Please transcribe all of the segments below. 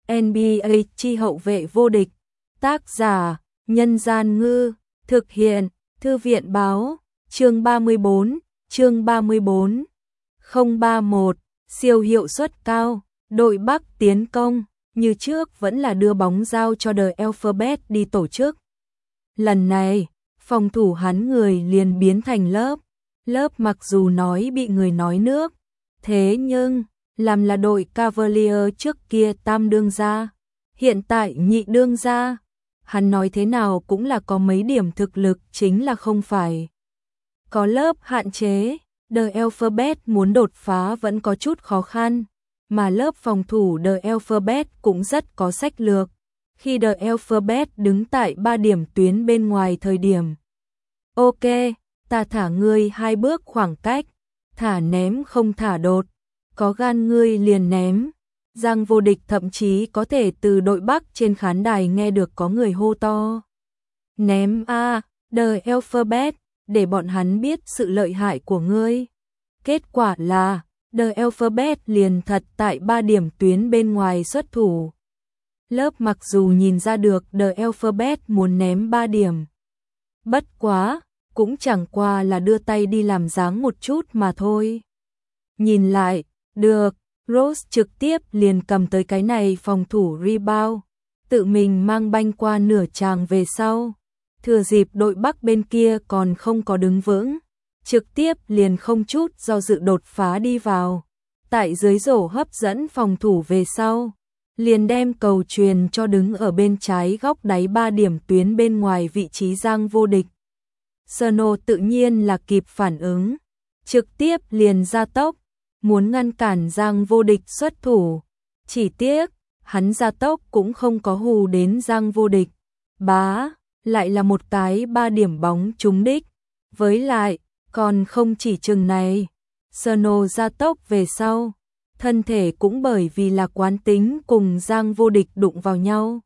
NBA chi hậu vệ vô địch. Tác giả: Nhân Gian Ngư. Thực hiện: Thư viện Báo. Chương 34. Chương 34. 031. Siêu hiệu suất cao. Đội Bắc tiến công. Như trước vẫn là đưa bóng giao cho The Alphabet đi tổ chức. Lần này, phòng thủ hắn người liền biến thành lớp. Lớp mặc dù nói bị người nói nước, thế nhưng làm là đội Cavalier trước kia tam đương gia, hiện tại nhị đương gia, hắn nói thế nào cũng là có mấy điểm thực lực, chính là không phải có lớp hạn chế. The Alphabet muốn đột phá vẫn có chút khó khăn, mà lớp phòng thủ The Alphabet cũng rất có sách lược. Khi The Alphabet đứng tại 3 điểm tuyến bên ngoài thời điểm, ok, ta thả ngươi 2 bước khoảng cách, thả ném không thả đột, có gan ngươi liền ném. Giang Vô Địch thậm chí có thể từ đội Bắc trên khán đài nghe được có người hô to: ném a, The Alphabet, để bọn hắn biết sự lợi hại của ngươi. Kết quả là The Alphabet liền thật tại 3 điểm tuyến bên ngoài xuất thủ. Lớp mặc dù nhìn ra được The Alphabet muốn ném 3 điểm, bất quá cũng chẳng qua là đưa tay đi làm dáng một chút mà thôi. Nhìn lại, được, Rose trực tiếp liền cầm tới cái này phòng thủ rebound, tự mình mang banh qua nửa tràng về sau. Thừa dịp đội Bắc bên kia còn không có đứng vững, trực tiếp liền không chút do dự đột phá đi vào. Tại dưới rổ hấp dẫn phòng thủ về sau, liền đem cầu truyền cho đứng ở bên trái góc đáy 3 điểm tuyến bên ngoài vị trí Giang Vô Địch. Sano tự nhiên là kịp phản ứng, trực tiếp liền ra tốc, muốn ngăn cản Giang Vô Địch xuất thủ. Chỉ tiếc, hắn ra tốc cũng không có hù đến Giang Vô Địch. Bá, lại là một cái 3 điểm bóng trúng đích. Với lại, còn không chỉ chừng này, Sano ra tốc về sau, thân thể cũng bởi vì là quán tính cùng Giang Vô Địch đụng vào nhau.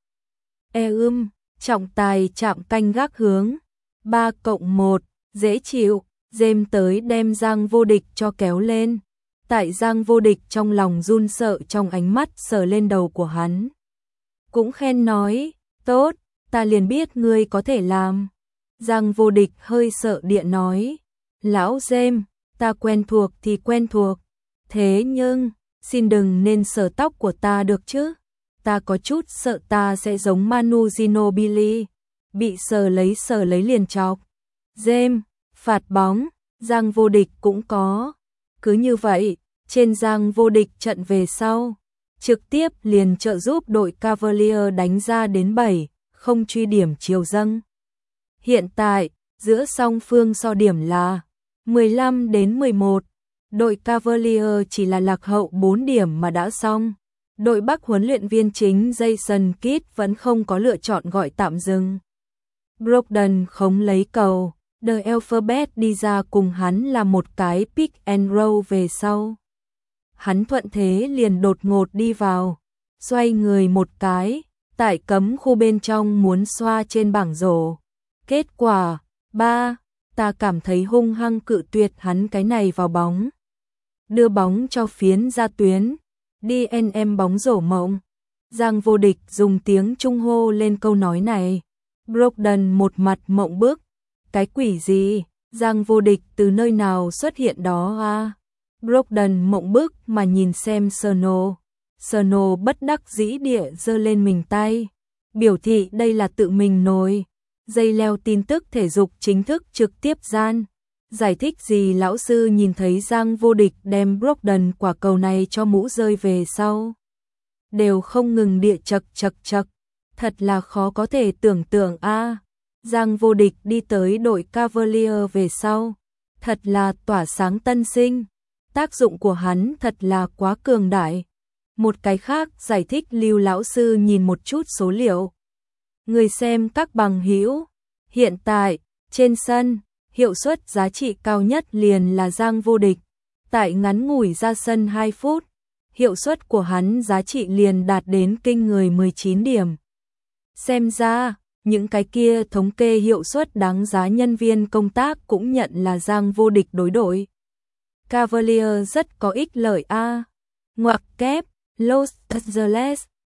Trọng tài chạm canh gác hướng 3+1, dễ chịu, James tới đem Giang Vô Địch cho kéo lên. Tại Giang Vô Địch trong lòng run sợ, trong ánh mắt sờ lên đầu của hắn, cũng khen nói: tốt, ta liền biết ngươi có thể làm. Giang Vô Địch hơi sợ địa nói: lão James, ta quen thuộc thì quen thuộc, thế nhưng xin đừng nên sờ tóc của ta được chứ, ta có chút sợ ta sẽ giống Manu Ginobili, bị sờ lấy liền chọc. James, phạt bóng, Giang Vô Địch cũng có. Cứ như vậy, trên Giang Vô Địch trận về sau, trực tiếp liền trợ giúp đội Cavalier đánh ra đến 7, không truy điểm chiều dâng. Hiện tại, giữa song phương so điểm là 15-11, đội Cavalier chỉ là lạc hậu 4 điểm mà đã xong. Đội Bắc huấn luyện viên chính Jason Kidd vẫn không có lựa chọn gọi tạm dừng. Brogdon không lấy cầu, The Alphabet đi ra cùng hắn là một cái pick and roll về sau. Hắn thuận thế liền đột ngột đi vào, xoay người một cái, tại cấm khu bên trong muốn xoa trên bảng rổ. Kết quả, 3, ta cảm thấy hung hăng cự tuyệt hắn cái này vào bóng. Đưa bóng cho phiến ra tuyến, DNM bóng rổ mộng. Giang Vô Địch dùng tiếng Trung hô lên câu nói này. Brogdon một mặt mộng bức. Cái quỷ gì? Giang Vô Địch từ nơi nào xuất hiện đó à? Brogdon mộng bức mà nhìn xem Sano. Sano bất đắc dĩ địa giơ lên mình tay, biểu thị đây là tự mình nổi. Dây leo tin tức thể dục chính thức trực tiếp gian. Giải thích gì lão sư nhìn thấy Giang Vô Địch đem Brogdon quả cầu này cho mũ rơi về sau, đều không ngừng địa chật. Thật là khó có thể tưởng tượng a. Giang Vô Địch đi tới đội Cavalier về sau, thật là tỏa sáng tân sinh. Tác dụng của hắn thật là quá cường đại. Một cái khác giải thích Lưu lão sư nhìn một chút số liệu. Người xem các bằng hữu, hiện tại, trên sân, hiệu suất giá trị cao nhất liền là Giang Vô Địch. Tại ngắn ngủi ra sân 2 phút, hiệu suất của hắn giá trị liền đạt đến kinh người 19 điểm. Xem ra, những cái kia thống kê hiệu suất đáng giá nhân viên công tác cũng nhận là Giang Vô Địch đối đội Cavalier rất có ích lợi a. Ngoặc kép, Los Angeles,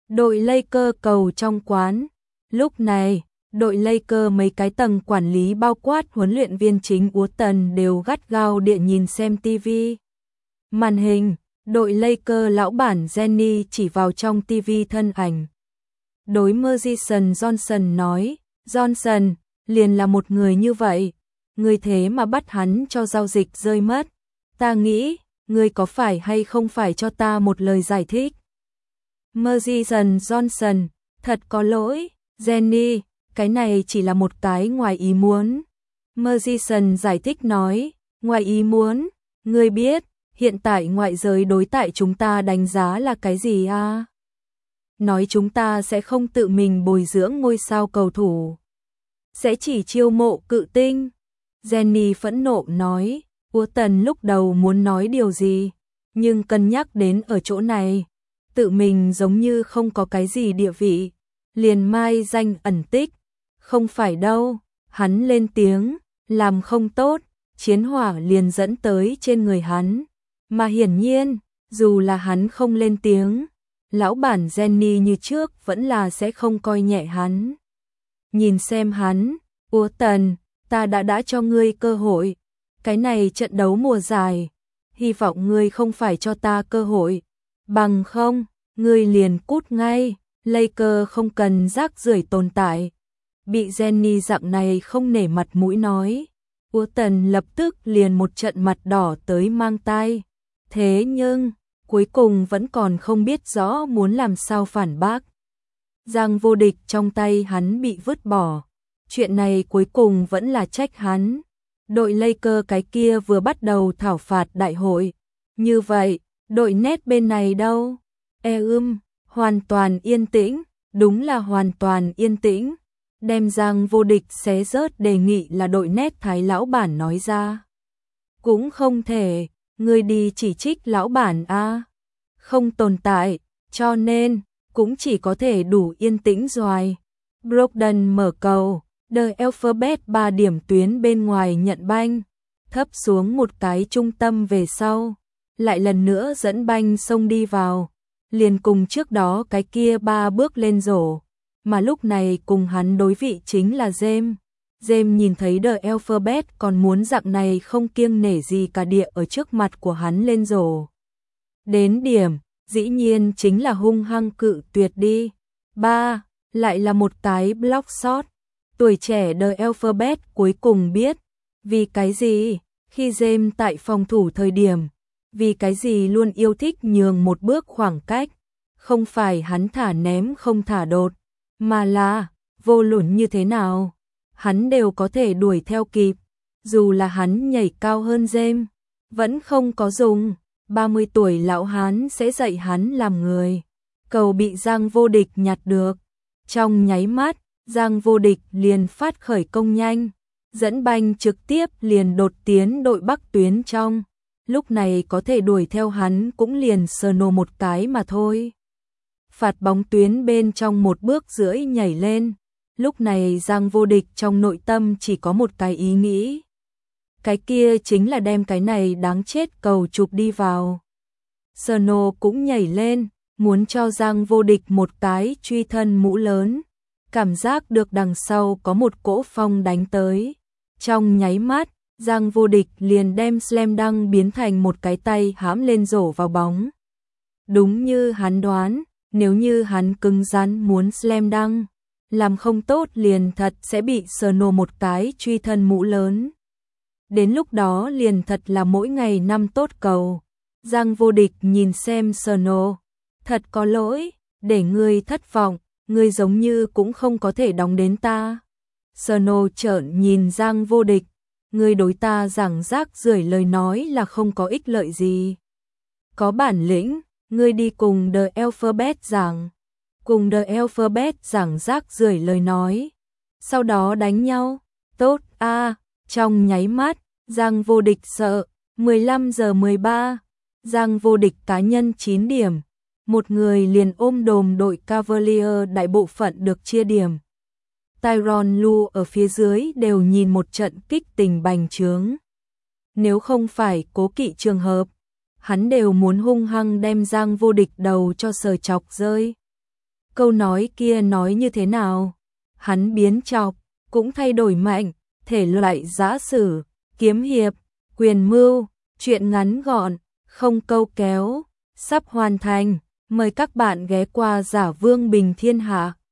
Đội Lakers cầu trong quán. Lúc này, đội Lakers mấy cái tầng quản lý bao quát huấn luyện viên chính Uton đều gắt gao điện nhìn xem TV. Màn hình, đội Lakers lão bản Jenny chỉ vào trong TV thân ảnh. Đối Merson Johnson nói, Johnson, liền là một người như vậy, người thế mà bắt hắn cho giao dịch rơi mất. Ta nghĩ, người có phải hay không phải cho ta một lời giải thích. Merson Johnson, thật có lỗi, Jenny, cái này chỉ là một cái ngoài ý muốn. Merson giải thích nói, ngoài ý muốn, ngươi biết, hiện tại ngoại giới đối tại chúng ta đánh giá là cái gì à? Nói chúng ta sẽ không tự mình bồi dưỡng ngôi sao cầu thủ, sẽ chỉ chiêu mộ cự tinh. Jenny phẫn nộ nói, Uton lúc đầu muốn nói điều gì, nhưng cân nhắc đến ở chỗ này, tự mình giống như không có cái gì địa vị, liền mai danh ẩn tích. Không phải đâu, hắn lên tiếng, làm không tốt, chiến hỏa liền dẫn tới trên người hắn. Mà hiển nhiên, dù là hắn không lên tiếng, lão bản Jenny như trước vẫn là sẽ không coi nhẹ hắn. Nhìn xem hắn, Uton, ta đã cho ngươi cơ hội, cái này trận đấu mùa dài, hy vọng ngươi không phải cho ta cơ hội, bằng không, ngươi liền cút ngay, Lakers không cần rác rưởi tồn tại. Bị Jenny dạng này không nể mặt mũi nói, Uton lập tức liền một trận mặt đỏ tới mang tai. Thế nhưng, cuối cùng vẫn còn không biết rõ muốn làm sao phản bác. Giang vô địch trong tay hắn bị vứt bỏ. Chuyện này cuối cùng vẫn là trách hắn. Đội Lakers cái kia vừa bắt đầu thảo phạt đại hội. Như vậy, đội Nets bên này đâu? Hoàn toàn yên tĩnh, đúng là hoàn toàn yên tĩnh. Đem Giang vô địch xé rớt đề nghị là đội Nets thái lão bản nói ra. Cũng không thể, người đi chỉ trích lão bản a, không tồn tại, cho nên cũng chỉ có thể đủ yên tĩnh rồi. Brogdon mở cầu, The Alphabet 3 điểm tuyến bên ngoài nhận banh, thấp xuống một cái trung tâm về sau, lại lần nữa dẫn banh xông đi vào, liền cùng trước đó cái kia 3 bước lên rổ, mà lúc này cùng hắn đối vị chính là James. James nhìn thấy The Alphabet còn muốn dạng này không kiêng nể gì cả địa ở trước mặt của hắn lên rổ. Đến điểm, dĩ nhiên chính là hung hăng cự tuyệt đi. 3. Lại là một cái block shot. Tuổi trẻ The Alphabet cuối cùng biết, vì cái gì, khi James tại phòng thủ thời điểm, vì cái gì luôn yêu thích nhường một bước khoảng cách, không phải hắn thả ném không thả đột, mà là, vô luận như thế nào, hắn đều có thể đuổi theo kịp, dù là hắn nhảy cao hơn James, vẫn không có dùng, 30 tuổi lão hán sẽ dạy hắn làm người. Cầu bị Giang vô địch nhặt được, trong nháy mắt, Giang vô địch liền phát khởi công nhanh, dẫn banh trực tiếp liền đột tiến đội Bắc tuyến trong, lúc này có thể đuổi theo hắn cũng liền sờ nổ một cái mà thôi. Phạt bóng tuyến bên trong 1 bước rưỡi nhảy lên, lúc này Giang vô địch trong nội tâm chỉ có một cái ý nghĩ. Cái kia chính là đem cái này đáng chết cầu chụp đi vào. Serno cũng nhảy lên, muốn cho Giang vô địch một cái truy thân mũ lớn. Cảm giác được đằng sau có một cỗ phong đánh tới. Trong nháy mắt, Giang vô địch liền đem slam dunk biến thành một cái tay hãm lên rổ vào bóng. Đúng như hắn đoán, nếu như hắn cứng rắn muốn slam dunk, làm không tốt liền thật sẽ bị Serno một cái truy thân mũ lớn. Đến lúc đó liền thật là mỗi ngày năm tốt cầu. Giang vô địch nhìn xem Serno, thật có lỗi, để ngươi thất vọng, ngươi giống như cũng không có thể đóng đến ta. Serno trợn nhìn Giang vô địch, ngươi đối ta giảng rác rưởi lời nói là không có ích lợi gì. Có bản lĩnh, ngươi đi cùng The Alphabet giảng, cùng The Alphabet giảng rác rưởi lời nói, sau đó đánh nhau, tốt a. Trong nháy mắt, Giang vô địch sợ, 15:13, Giang vô địch cá nhân 9 điểm, một người liền ôm đồm đội Cavalier đại bộ phận được chia điểm. Tyronn Lue ở phía dưới đều nhìn một trận kích tình bành trướng. Nếu không phải cố kỵ trường hợp, hắn đều muốn hung hăng đem Giang vô địch đầu cho sờ chọc rơi. câu nói kia nói như thế nào? Hắn biến chọc, cũng thay đổi mạnh, thể loại giã sử, kiếm hiệp, quyền mưu, truyện ngắn gọn, không câu kéo, sắp hoàn thành. Mời các bạn ghé qua Giả Vương Bình Thiên Hạ.